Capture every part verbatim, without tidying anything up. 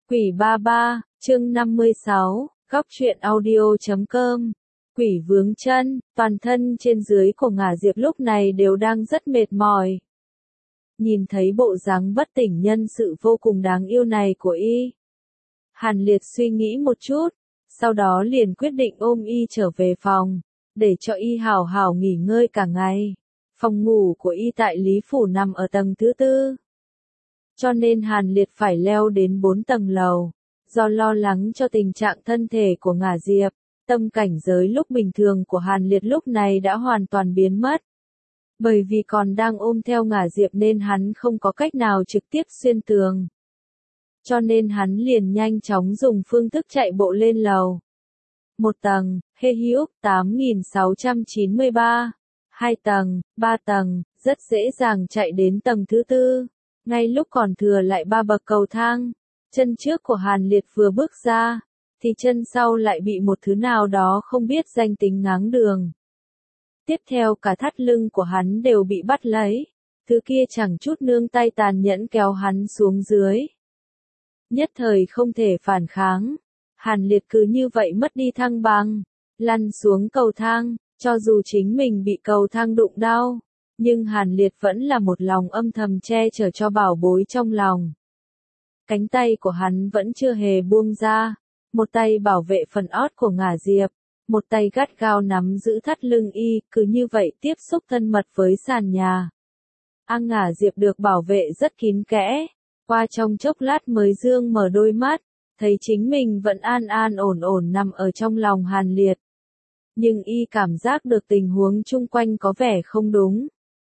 Quỷ ba ba, chương năm mươi sáu, góc truyện audio chấm com. Quỷ vướng chân, toàn thân trên dưới của Ngả Diệp lúc này đều đang rất mệt mỏi. Nhìn thấy bộ dáng bất tỉnh nhân sự vô cùng đáng yêu này của y, Hàn Liệt suy nghĩ một chút, sau đó liền quyết định ôm y trở về phòng, để cho y hào hào nghỉ ngơi cả ngày. Phòng ngủ của y tại Lý Phủ nằm ở tầng thứ tư, cho nên Hàn Liệt phải leo đến bốn tầng lầu. Do lo lắng cho tình trạng thân thể của Ngả Diệp, tâm cảnh giới lúc bình thường của Hàn Liệt lúc này đã hoàn toàn biến mất. Bởi vì còn đang ôm theo Ngả Diệp nên hắn không có cách nào trực tiếp xuyên tường. Cho nên hắn liền nhanh chóng dùng phương thức chạy bộ lên lầu. Một tầng, Hê Hữu, tám nghìn sáu trăm chín mươi ba. Hai tầng, ba tầng, rất dễ dàng chạy đến tầng thứ tư. Ngay lúc còn thừa lại ba bậc cầu thang, chân trước của Hàn Liệt vừa bước ra, thì chân sau lại bị một thứ nào đó không biết danh tính ngáng đường. Tiếp theo cả thắt lưng của hắn đều bị bắt lấy, thứ kia chẳng chút nương tay tàn nhẫn kéo hắn xuống dưới. Nhất thời không thể phản kháng, Hàn Liệt cứ như vậy mất đi thăng bằng, lăn xuống cầu thang, cho dù chính mình bị cầu thang đụng đau. Nhưng Hàn Liệt vẫn là một lòng âm thầm che chở cho bảo bối trong lòng. Cánh tay của hắn vẫn chưa hề buông ra, một tay bảo vệ phần ót của Ngả Diệp, một tay gắt gao nắm giữ thắt lưng y, cứ như vậy tiếp xúc thân mật với sàn nhà. A Ngả Diệp được bảo vệ rất kín kẽ, qua trong chốc lát mới dương mở đôi mắt, thấy chính mình vẫn an an ổn ổn nằm ở trong lòng Hàn Liệt. Nhưng y cảm giác được tình huống chung quanh có vẻ không đúng.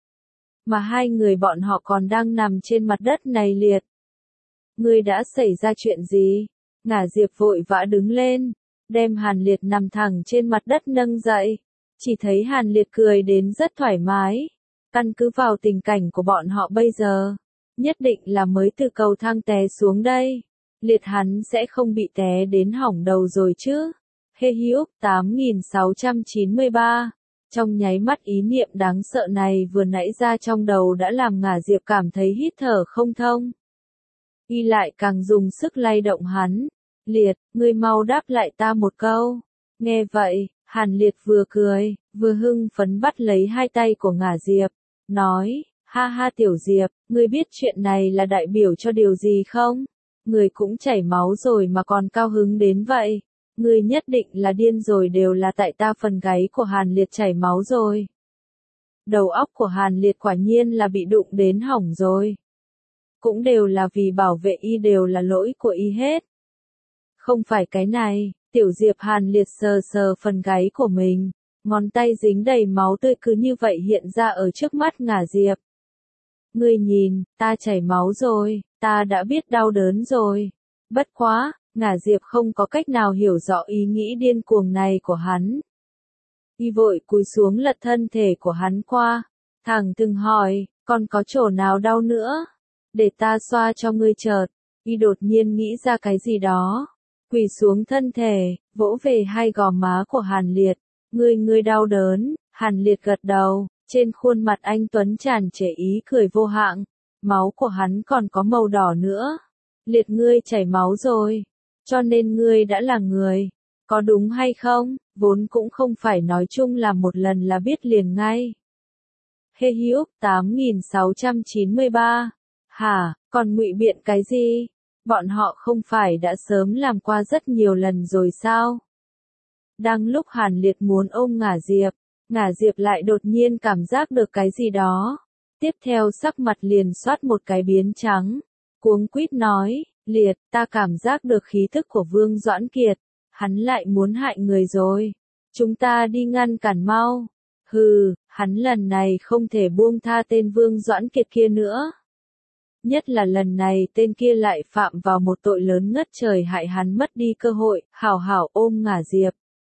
Mà hai người bọn họ còn đang nằm trên mặt đất này liệt. Ngươi đã xảy ra chuyện gì? Ngả Diệp vội vã đứng lên, đem Hàn Liệt nằm thẳng trên mặt đất nâng dậy. Chỉ thấy Hàn Liệt cười đến rất thoải mái. Căn cứ vào tình cảnh của bọn họ bây giờ, nhất định là mới từ cầu thang té xuống đây. Liệt hắn sẽ không bị té đến hỏng đầu rồi chứ. Hê Hữu, tám nghìn sáu trăm chín mươi ba. Trong nháy mắt ý niệm đáng sợ này vừa nãy ra trong đầu đã làm Ngả Diệp cảm thấy hít thở không thông. Y lại càng dùng sức lay động hắn. Liệt, ngươi mau đáp lại ta một câu. Nghe vậy, Hàn Liệt vừa cười, vừa hưng phấn bắt lấy hai tay của Ngả Diệp, nói, ha ha Tiểu Diệp, ngươi biết chuyện này là đại biểu cho điều gì không? Ngươi cũng chảy máu rồi mà còn cao hứng đến vậy. Ngươi nhất định là điên rồi, đều là tại ta. Phần gáy của Hàn Liệt chảy máu rồi. Đầu óc của Hàn Liệt quả nhiên là bị đụng đến hỏng rồi. Cũng đều là vì bảo vệ y, đều là lỗi của y hết. Không phải cái này. Tiểu Diệp Hàn Liệt sờ sờ phần gáy của mình, ngón tay dính đầy máu tươi cứ như vậy hiện ra ở trước mắt Ngả Diệp. Ngươi nhìn, ta chảy máu rồi, ta đã biết đau đớn rồi. Bất quá, Ngả Diệp không có cách nào hiểu rõ ý nghĩ điên cuồng này của hắn. Y vội cúi xuống lật thân thể của hắn qua, thẳng thừng hỏi, còn có chỗ nào đau nữa? Để ta xoa cho ngươi chợt. Y đột nhiên nghĩ ra cái gì đó, quỳ xuống thân thể, vỗ về hai gò má của Hàn Liệt. Ngươi ngươi đau đớn? Hàn Liệt gật đầu, trên khuôn mặt anh tuấn tràn trề ý cười vô hạn. Máu của hắn còn có màu đỏ nữa. Liệt, ngươi chảy máu rồi, cho nên ngươi đã là người, có đúng hay không? Vốn cũng không phải nói chung là một lần là biết liền ngay. Hê Hữu, tám nghìn sáu trăm chín mươi ba. Hả, còn ngụy biện cái gì? Bọn họ không phải đã sớm làm qua rất nhiều lần rồi sao? Đang lúc Hàn Liệt muốn ôm Ngả Diệp, Ngả Diệp lại đột nhiên cảm giác được cái gì đó. Tiếp theo sắc mặt liền xoát một cái biến trắng, cuống quýt nói, Liệt, ta cảm giác được khí thức của Vương Doãn Kiệt, hắn lại muốn hại người rồi. Chúng ta đi ngăn cản mau. Hừ, hắn lần này không thể buông tha tên Vương Doãn Kiệt kia nữa. Nhất là lần này tên kia lại phạm vào một tội lớn ngất trời, hại hắn mất đi cơ hội, hảo hảo ôm Ngả Diệp.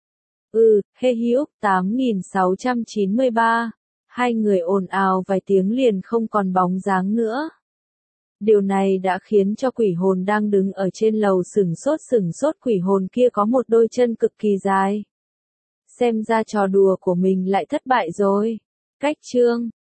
Ừ, Hê Hữu, tám nghìn sáu trăm chín mươi ba. Hai người ồn ào vài tiếng liền không còn bóng dáng nữa. Điều này đã khiến cho quỷ hồn đang đứng ở trên lầu sửng sốt sửng sốt, quỷ hồn kia có một đôi chân cực kỳ dài. Xem ra trò đùa của mình lại thất bại rồi. Cách chương